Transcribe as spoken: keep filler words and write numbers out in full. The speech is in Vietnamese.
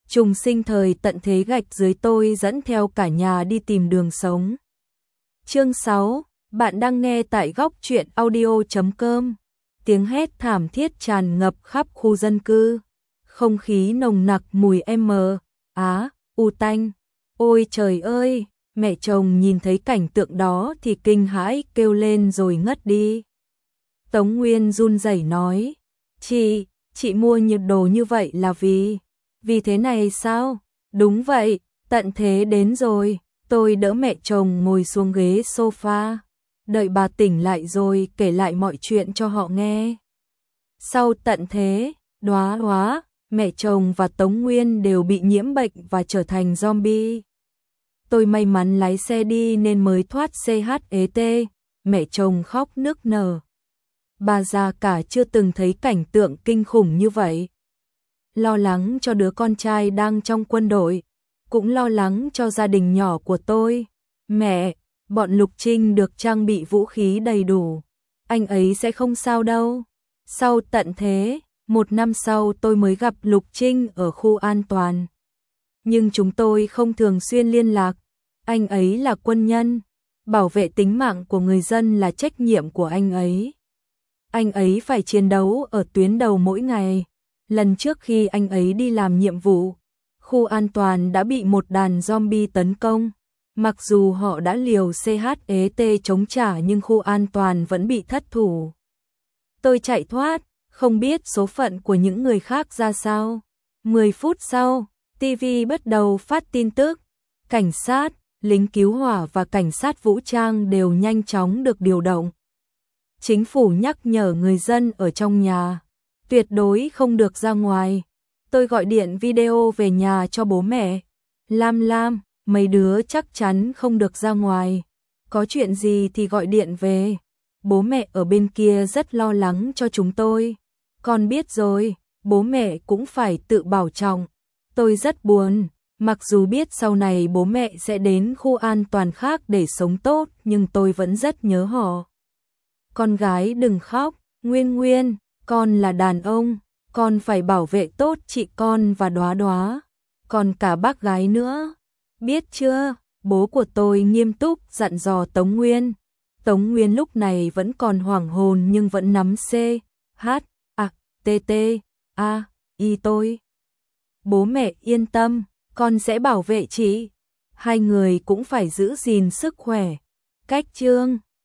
trùng sinh thời tận thế gạch dưới tôi dẫn theo cả nhà đi tìm đường sống. Chương sáu, bạn đang nghe tại góc truyện audio chấm com. Tiếng hét thảm thiết tràn ngập khắp khu dân cư. Không khí nồng nặc mùi M, Á, U tanh. Ôi trời ơi, mẹ chồng nhìn thấy cảnh tượng đó thì kinh hãi kêu lên rồi ngất đi. Tống Nguyên run rẩy nói, chị, chị mua nhiệt đồ như vậy là vì, vì thế này sao? Đúng vậy, tận thế đến rồi. Tôi đỡ mẹ chồng ngồi xuống ghế sofa, đợi bà tỉnh lại rồi kể lại mọi chuyện cho họ nghe. Sau tận thế, Đóa Đóa, mẹ chồng và Tống Nguyên đều bị nhiễm bệnh và trở thành zombie. Tôi may mắn lái xe đi nên mới thoát xê hát e tê, mẹ chồng khóc nức nở. Bà già cả chưa từng thấy cảnh tượng kinh khủng như vậy. Lo lắng cho đứa con trai đang trong quân đội, cũng lo lắng cho gia đình nhỏ của tôi. Mẹ, bọn Lục Trinh được trang bị vũ khí đầy đủ, anh ấy sẽ không sao đâu. Sau tận thế, một năm sau tôi mới gặp Lục Trinh ở khu an toàn. Nhưng chúng tôi không thường xuyên liên lạc, anh ấy là quân nhân, bảo vệ tính mạng của người dân là trách nhiệm của anh ấy. Anh ấy phải chiến đấu ở tuyến đầu mỗi ngày. Lần trước khi anh ấy đi làm nhiệm vụ, khu an toàn đã bị một đàn zombie tấn công. Mặc dù họ đã liều xê hát e tê chống trả nhưng khu an toàn vẫn bị thất thủ. Tôi chạy thoát, không biết số phận của những người khác ra sao. mười phút sau, ti vi bắt đầu phát tin tức. Cảnh sát, lính cứu hỏa và cảnh sát vũ trang đều nhanh chóng được điều động. Chính phủ nhắc nhở người dân ở trong nhà, tuyệt đối không được ra ngoài. Tôi gọi điện video về nhà cho bố mẹ. Lam Lam, mấy đứa chắc chắn không được ra ngoài. Có chuyện gì thì gọi điện về. Bố mẹ ở bên kia rất lo lắng cho chúng tôi. Con biết rồi, bố mẹ cũng phải tự bảo trọng. Tôi rất buồn, mặc dù biết sau này bố mẹ sẽ đến khu an toàn khác để sống tốt, nhưng tôi vẫn rất nhớ họ. Con gái đừng khóc, Nguyên Nguyên, con là đàn ông, con phải bảo vệ tốt chị con và Đóa Đóa, còn cả bác gái nữa. Biết chưa? Bố của tôi nghiêm túc dặn dò Tống Nguyên. Tống Nguyên lúc này vẫn còn hoảng hồn nhưng vẫn nắm C, H, A, T, T, A, I tôi. Bố mẹ yên tâm, con sẽ bảo vệ chị. Hai người cũng phải giữ gìn sức khỏe. Cách chương